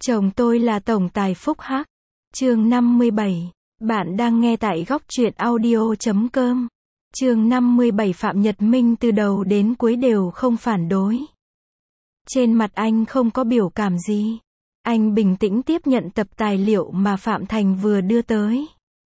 Chồng tôi là tổng tài phúc hắc. Chương 57. Bạn đang nghe tại góc truyện audio.com. Chương 57. Phạm Nhật Minh từ đầu đến cuối đều không phản đối. Trên mặt anh không có biểu cảm gì. Anh bình tĩnh tiếp nhận tập tài liệu mà Phạm Thành vừa đưa tới.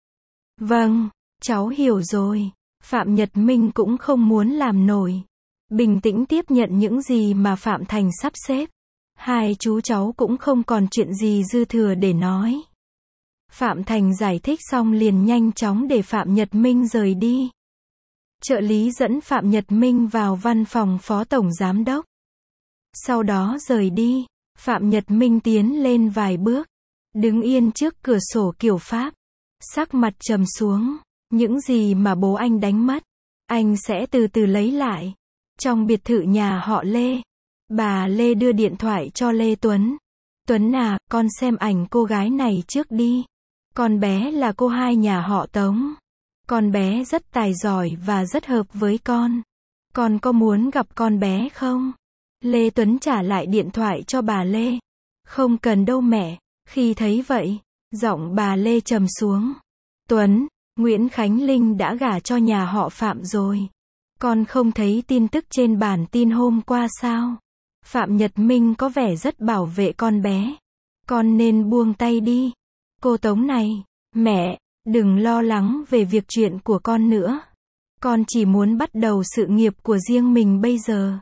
Vâng, cháu hiểu rồi. Phạm Nhật Minh cũng không muốn làm nổi. Bình tĩnh tiếp nhận những gì mà Phạm Thành sắp xếp. Hai chú cháu cũng không còn chuyện gì dư thừa để nói. Phạm Thành giải thích xong liền nhanh chóng để Phạm Nhật Minh rời đi. Trợ lý dẫn Phạm Nhật Minh vào văn phòng phó tổng giám đốc. Sau đó rời đi, Phạm Nhật Minh tiến lên vài bước, đứng yên trước cửa sổ kiểu Pháp, sắc mặt trầm xuống. Những gì mà bố anh đánh mất, anh sẽ từ từ lấy lại. Trong biệt thự nhà họ Lê, bà Lê đưa điện thoại cho Lê Tuấn. Tuấn à, con xem ảnh cô gái này trước đi. Con bé là cô hai nhà họ Tống. Con bé rất tài giỏi và rất hợp với con. Con có muốn gặp con bé không? Lê Tuấn trả lại điện thoại cho bà Lê. Không cần đâu mẹ. Khi thấy vậy, giọng bà Lê trầm xuống. Tuấn, Nguyễn Khánh Linh đã gả cho nhà họ Phạm rồi. Con không thấy tin tức trên bản tin hôm qua sao? Phạm Nhật Minh có vẻ rất bảo vệ con bé. Con nên buông tay đi. Cô Tống này, mẹ, đừng lo lắng về việc chuyện của con nữa. Con chỉ muốn bắt đầu sự nghiệp của riêng mình bây giờ.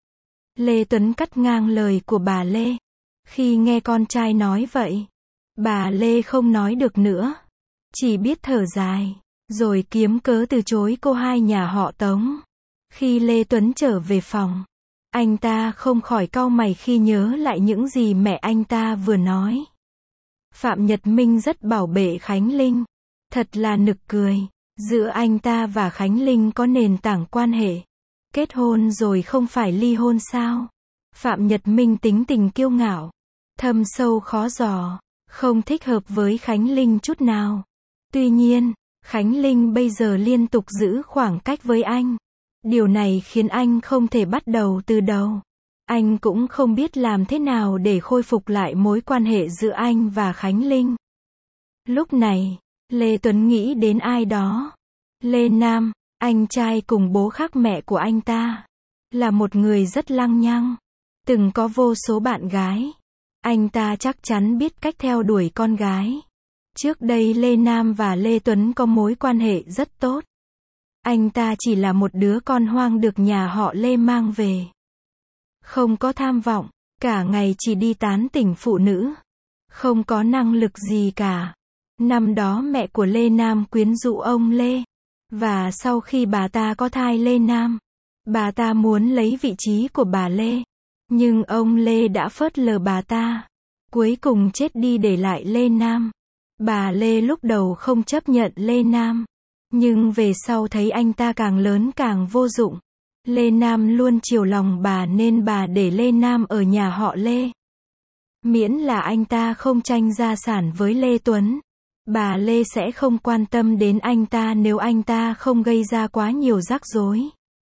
Lê Tuấn cắt ngang lời của bà Lê. Khi nghe con trai nói vậy, bà Lê không nói được nữa. Chỉ biết thở dài, rồi kiếm cớ từ chối cô hai nhà họ Tống. Khi Lê Tuấn trở về phòng, anh ta không khỏi cau mày khi nhớ lại những gì mẹ anh ta vừa nói. Phạm Nhật Minh rất bảo vệ Khánh Linh. Thật là nực cười. Giữa anh ta và Khánh Linh có nền tảng quan hệ. Kết hôn rồi không phải ly hôn sao? Phạm Nhật Minh tính tình kiêu ngạo, thâm sâu khó dò, không thích hợp với Khánh Linh chút nào. Tuy nhiên, Khánh Linh bây giờ liên tục giữ khoảng cách với anh. Điều này khiến anh không thể bắt đầu từ đầu. Anh cũng không biết làm thế nào để khôi phục lại mối quan hệ giữa anh và Khánh Linh. Lúc này, Lê Tuấn nghĩ đến ai đó. Lê Nam, anh trai cùng bố khác mẹ của anh ta. Là một người rất lăng nhăng. Từng có vô số bạn gái. Anh ta chắc chắn biết cách theo đuổi con gái. Trước đây Lê Nam và Lê Tuấn có mối quan hệ rất tốt. Anh ta chỉ là một đứa con hoang được nhà họ Lê mang về. Không có tham vọng, cả ngày chỉ đi tán tỉnh phụ nữ. Không có năng lực gì cả. Năm đó mẹ của Lê Nam quyến rũ ông Lê. Và sau khi bà ta có thai Lê Nam, bà ta muốn lấy vị trí của bà Lê. Nhưng ông Lê đã phớt lờ bà ta. Cuối cùng chết đi để lại Lê Nam. Bà Lê lúc đầu không chấp nhận Lê Nam. Nhưng về sau thấy anh ta càng lớn càng vô dụng. Lê Nam luôn chiều lòng bà nên bà để Lê Nam ở nhà họ Lê. Miễn là anh ta không tranh gia sản với Lê Tuấn, bà Lê sẽ không quan tâm đến anh ta nếu anh ta không gây ra quá nhiều rắc rối.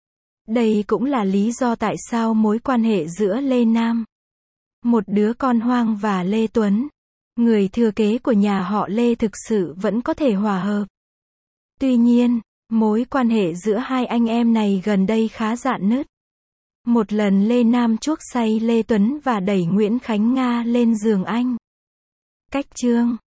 Đây cũng là lý do tại sao mối quan hệ giữa Lê Nam, một đứa con hoang, và Lê Tuấn, người thừa kế của nhà họ Lê, thực sự vẫn có thể hòa hợp. Tuy nhiên, mối quan hệ giữa hai anh em này gần đây khá rạn nứt. Một lần Lê Nam chuốc say Lê Tuấn và đẩy Nguyễn Khánh Nga lên giường anh. Cách chương